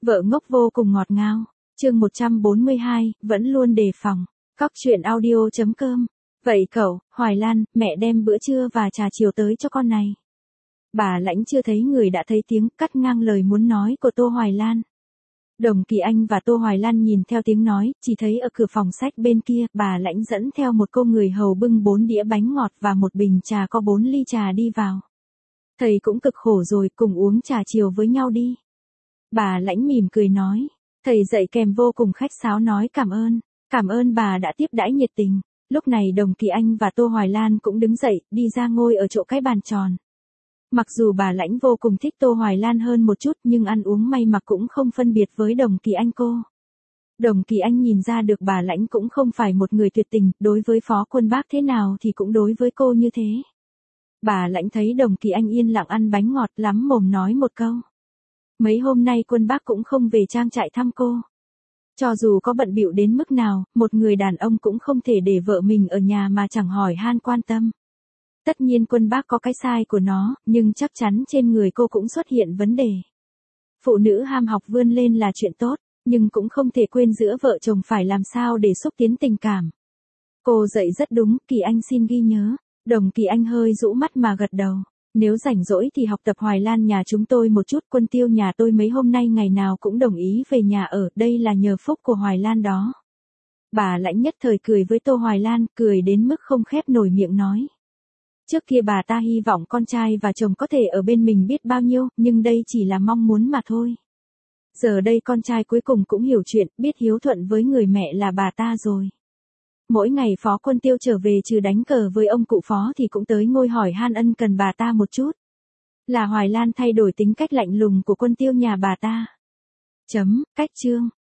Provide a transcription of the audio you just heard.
Vợ ngốc vô cùng ngọt ngào. Chương 142, vẫn luôn đề phòng. Cóc truyện audio.com. Vậy cậu, Hoài Lan, mẹ đem bữa trưa và trà chiều tới cho con này. Bà Lãnh chưa thấy người đã thấy tiếng cắt ngang lời muốn nói của Tô Hoài Lan. Đồng Kỳ Anh và Tô Hoài Lan nhìn theo tiếng nói, chỉ thấy ở cửa phòng sách bên kia, bà Lãnh dẫn theo một cô người hầu bưng 4 đĩa bánh ngọt và một bình trà có 4 ly trà đi vào. Thầy cũng cực khổ rồi, cùng uống trà chiều với nhau đi. Bà Lãnh mỉm cười nói. Thầy dạy kèm vô cùng khách sáo nói cảm ơn bà đã tiếp đãi nhiệt tình. Lúc này Đồng Kỳ Anh và Tô Hoài Lan cũng đứng dậy, đi ra ngồi ở chỗ cái bàn tròn. Mặc dù bà Lãnh vô cùng thích Tô Hoài Lan hơn một chút nhưng ăn uống may mặc cũng không phân biệt với Đồng Kỳ Anh cô. Đồng Kỳ Anh nhìn ra được bà Lãnh cũng không phải một người tuyệt tình, đối với Phó Quân Bác thế nào thì cũng đối với cô như thế. Bà Lãnh thấy Đồng Kỳ Anh yên lặng ăn bánh ngọt lắm mồm nói một câu. Mấy hôm nay Quân Bác cũng không về trang trại thăm cô. Cho dù có bận bịu đến mức nào, một người đàn ông cũng không thể để vợ mình ở nhà mà chẳng hỏi han quan tâm. Tất nhiên Quân Bác có cái sai của nó, nhưng chắc chắn trên người cô cũng xuất hiện vấn đề. Phụ nữ ham học vươn lên là chuyện tốt, nhưng cũng không thể quên giữa vợ chồng phải làm sao để xúc tiến tình cảm. Cô dạy rất đúng, Kỳ Anh xin ghi nhớ. Đồng Kỳ Anh hơi rũ mắt mà gật đầu. Nếu rảnh rỗi thì học tập Hoài Lan nhà chúng tôi một chút. Quân Tiêu nhà tôi mấy hôm nay ngày nào cũng đồng ý về nhà ở, đây là nhờ phúc của Hoài Lan đó. Bà Lãnh nhất thời cười với Tô Hoài Lan, cười đến mức không khép nổi miệng nói. Trước kia bà ta hy vọng con trai và chồng có thể ở bên mình biết bao nhiêu, nhưng đây chỉ là mong muốn mà thôi. Giờ đây con trai cuối cùng cũng hiểu chuyện, biết hiếu thuận với người mẹ là bà ta rồi. Mỗi ngày Phó Quân Tiêu trở về trừ đánh cờ với ông cụ Phó thì cũng tới ngồi hỏi han ân cần bà ta một chút. Là Hoài Lan thay đổi tính cách lạnh lùng của Quân Tiêu nhà bà ta. Cách chương.